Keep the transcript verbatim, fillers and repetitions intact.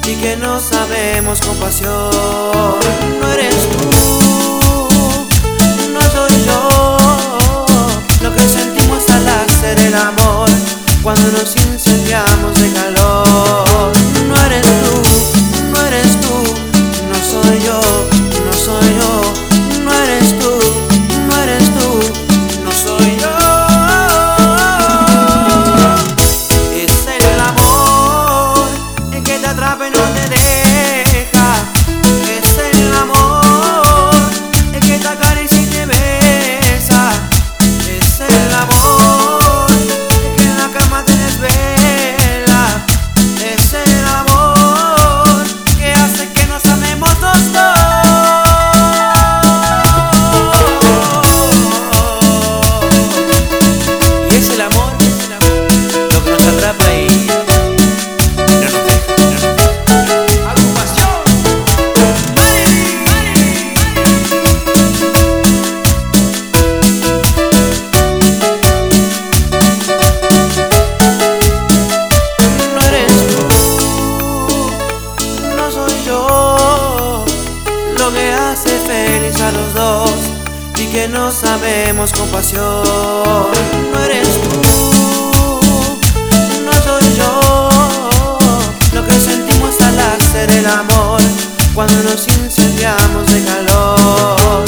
y que no sabemos compasión. No eres tú, no soy yo, lo que sentimos al hacer el amor, cuando nos incendiamos de calor. No eres tú, no eres tú, no soy yo, no soy yo. No eres tú, no eres tú, no soy yo. Es el amor el que te atrapa y no te deja. Es el amor el que te acaricia y te besa. Es el amor el que en la cama te desvela. Es el amor que hace que nos amemos los dos. Y es el amor lo que nos atrapa y no nos deja, no nos deja. Agrupación Marilyn. No eres tú, no soy yo, lo que hace feliz a los dos y que no sabemos compasión. No eres tú, no soy yo, lo que sentimos al hacer el amor, cuando nos incendiamos de calor.